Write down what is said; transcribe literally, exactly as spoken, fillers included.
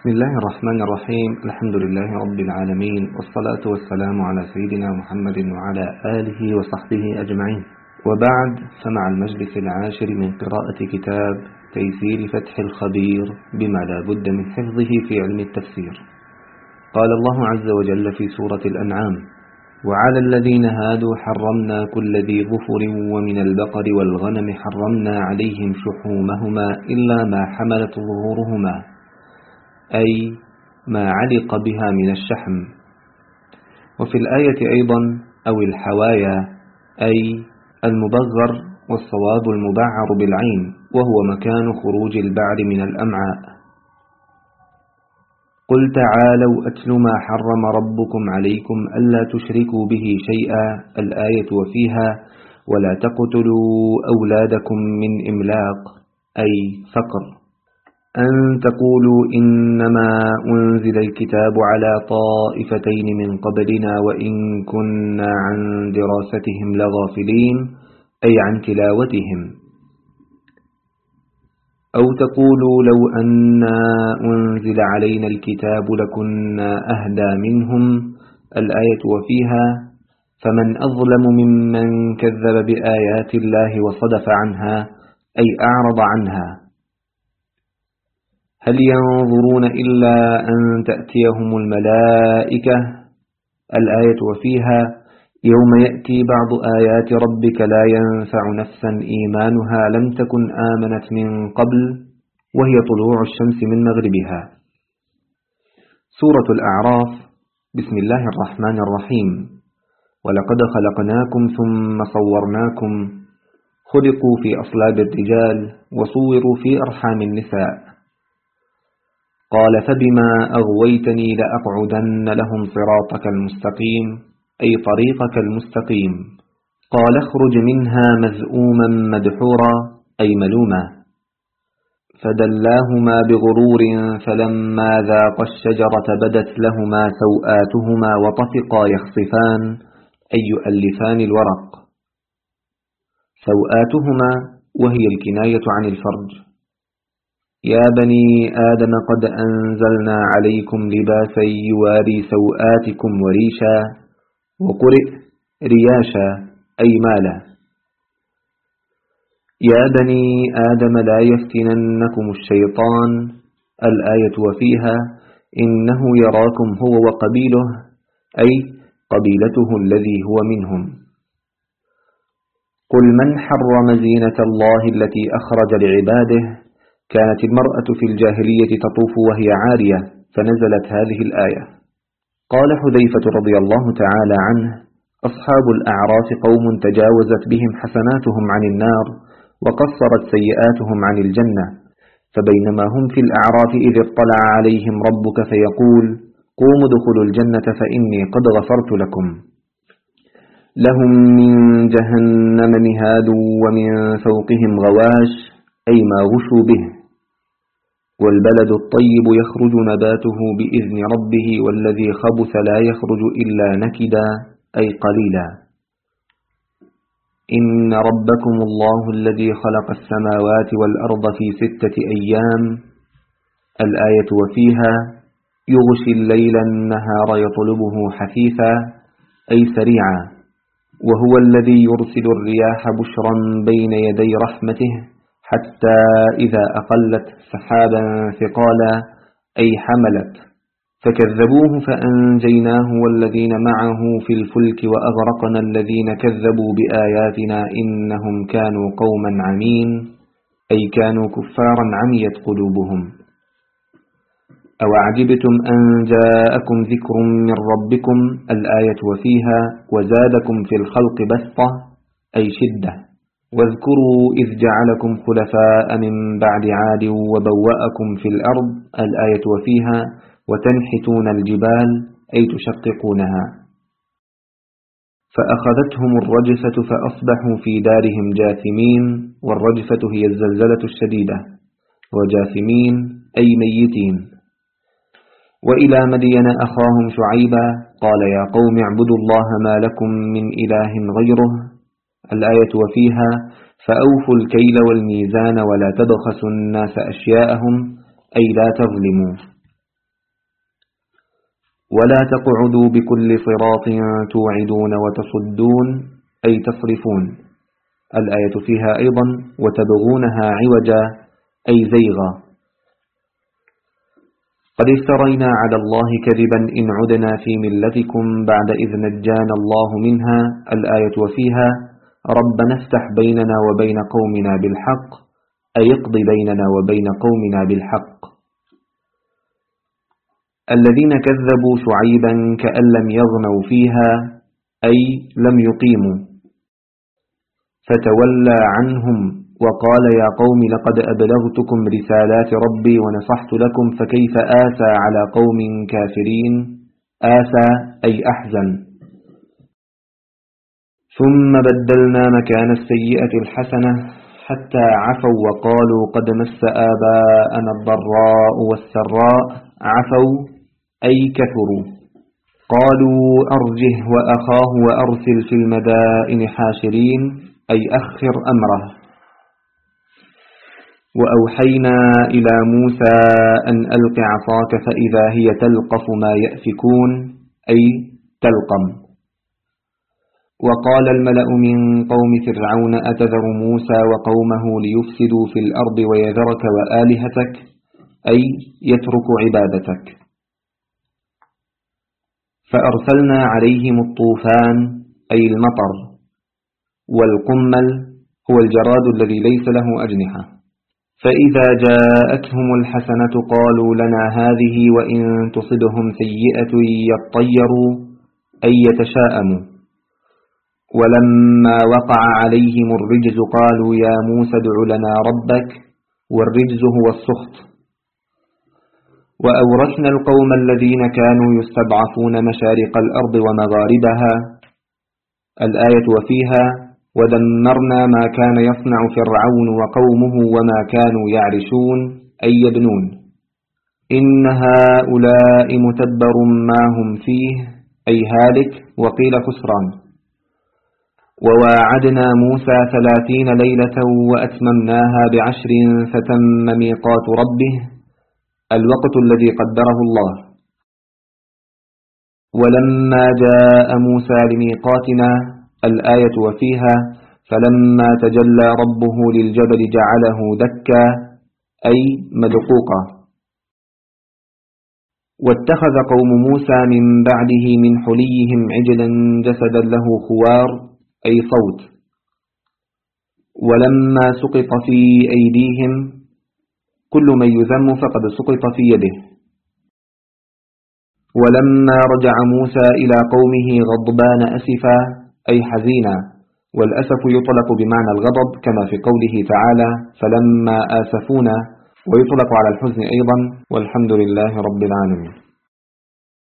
بسم الله الرحمن الرحيم. الحمد لله رب العالمين، والصلاة والسلام على سيدنا محمد وعلى آله وصحبه أجمعين، وبعد، فمع المجلس العاشر من قراءة كتاب تيسير فتح الخبير بما لا بد من حفظه في علم التفسير. قال الله عز وجل في سورة الأنعام: وعلى الذين هادوا حرمنا كل ذي ظفر ومن البقر والغنم حرمنا عليهم شحومهما إلا ما حملت ظهورهما، أي ما علق بها من الشحم. وفي الآية أيضا أو الحوايا، أي المبغر، والصواب المبعر بالعين، وهو مكان خروج البعر من الأمعاء. قل تعالوا أتل ما حرم ربكم عليكم ألا تشركوا به شيئا، الآية وفيها: ولا تقتلوا أولادكم من إملاق، أي فقر. أن تقولوا إنما أنزل الكتاب على طائفتين من قبلنا وإن كنا عن دراستهم لغافلين، أي عن تلاوتهم. أو تقولوا لو أنا أنزل علينا الكتاب لكنا أهدى منهم، الآية وفيها: فمن أظلم ممن كذب بآيات الله وصدف عنها، أي أعرض عنها. هل ينظرون إلا أن تأتيهم الملائكة، الآية وفيها: يوم يأتي بعض آيات ربك لا ينفع نفسا إيمانها لم تكن آمنت من قبل، وهي طلوع الشمس من مغربها. سورة الأعراف. بسم الله الرحمن الرحيم. ولقد خلقناكم ثم صورناكم، خلقوا في أصلاب الرجال وصوروا في أرحام النساء. قال: فبما أغويتني لأقعدن لهم صراطك المستقيم، أي طريقك المستقيم. قال: اخرج منها مذءوما مدحورا، أي ملوما. فدلاهما بغرور فلما ذاقا الشجرة بدت لهما سوآتهما وطفقا يخصفان، أي يؤلفان الورق. سوآتهما وهي الكناية عن الفرج. يا بني آدم قد أنزلنا عليكم لباسا يواري سوآتكم وريشا، وقرئ رياشا، أي مالا. يا بني آدم لا يفتننكم الشيطان، الآية وفيها: إنه يراكم هو وقبيله، أي قبيلته الذي هو منهم. قل من حرم زينة الله التي أخرج لعباده. كانت المرأة في الجاهلية تطوف وهي عارية، فنزلت هذه الآية. قال حذيفة رضي الله تعالى عنه: أصحاب الأعراف قوم تجاوزت بهم حسناتهم عن النار وقصرت سيئاتهم عن الجنة، فبينما هم في الأعراف إذ اطلع عليهم ربك فيقول: قوموا ادخلوا الجنة فإني قد غفرت لكم. لهم من جهنم مهاد ومن فوقهم غواش، أي ما غشوا به. والبلد الطيب يخرج نباته بإذن ربه والذي خبث لا يخرج إلا نكدا، أي قليلا. إن ربكم الله الذي خلق السماوات والأرض في ستة أيام، الآية وفيها: يغشي الليل النهار يطلبه حثيثا، أي سريعا. وهو الذي يرسل الرياح بشرا بين يدي رحمته حتى إذا أقلت سحابا ثقالا، أي حملت. فكذبوه فأنجيناه والذين معه في الفلك وأغرقنا الذين كذبوا بآياتنا إنهم كانوا قوما عمين، أي كانوا كفارا عميت قلوبهم. أوعجبتم أن جاءكم ذكر من ربكم، الآية وفيها: وزادكم في الخلق بسطة، أي شدة. واذكروا إذ جعلكم خلفاء من بعد عاد وبوأكم في الأرض، الآية وفيها: وتنحتون الجبال، أي تشققونها. فأخذتهم الرجفة فأصبحوا في دارهم جاثمين، والرجفة هي الزلزلة الشديدة، وجاثمين أي ميتين. وإلى مدين أخاهم شعيبا قال: يا قوم اعبدوا الله ما لكم من إله غيره، الآية وفيها: فأوفوا الكيل والميزان ولا تبخسوا الناس أشياءهم، أي لا تظلموا. ولا تقعدوا بكل صراط توعدون وتصدون أي تصرفون. الآية فيها أيضا وتبغونها عوجا أي زيغا. قد افترينا على الله كذبا إن عدنا في ملتكم بعد إذ نجانا الله منها. الآية وفيها ربنا افتح بيننا وبين قومنا بالحق أي اقض بيننا وبين قومنا بالحق. الذين كذبوا شعيبا كأن لم يغنوا فيها أي لم يقيموا. فتولى عنهم وقال يا قوم لقد أبلغتكم رسالات ربي ونصحت لكم فكيف آسى على قوم كافرين. آسى أي أحزن. ثم بدلنا مكان السيئة الحسنة حتى عفوا وقالوا قد مس آباءنا الضراء والسراء. عفوا أي كثروا. قالوا أرجه وأخاه وأرسل في المدائن حاشرين أي أخر أمره. وأوحينا إلى موسى أن ألق عصاك فإذا هي تلقف ما يأفكون أي تلقم. وقال الملأ من قوم فرعون أتذر موسى وقومه ليفسدوا في الأرض ويذرك وآلهتك أي يترك عبادتك. فأرسلنا عليهم الطوفان أي المطر. والقمل هو الجراد الذي ليس له أجنحة. فإذا جاءتهم الحسنة قالوا لنا هذه وإن تصبهم سيئة يطيروا أي يتشاءموا. ولما وقع عليهم الرجز قالوا يا موسى ادع لنا ربك. والرجز هو السخط. وأورثنا القوم الذين كانوا يستضعفون مشارق الأرض ومغاربها. الآية وفيها ودمرنا ما كان يصنع فرعون وقومه وما كانوا يعرشون أي يبنون. إن هؤلاء متبر ما هم فيه أي هالك وقيل خسران. وواعدنا موسى ثلاثين ليلة وأتممناها بعشر فتم ميقات ربه. الوقت الذي قدره الله. ولما جاء موسى لميقاتنا. الآية وفيها فلما تجلى ربه للجبل جعله دكا أي مدقوقا. واتخذ قوم موسى من بعده من حليهم عجلا جسدا له خوار أي صوت. ولما سقط في أيديهم كل من يذم فقد سقط في يده. ولما رجع موسى إلى قومه غضبان أسفا أي حزينا. والأسف يطلق بمعنى الغضب كما في قوله تعالى فلما آسفونا. ويطلق على الحزن أيضا. والحمد لله رب العالمين.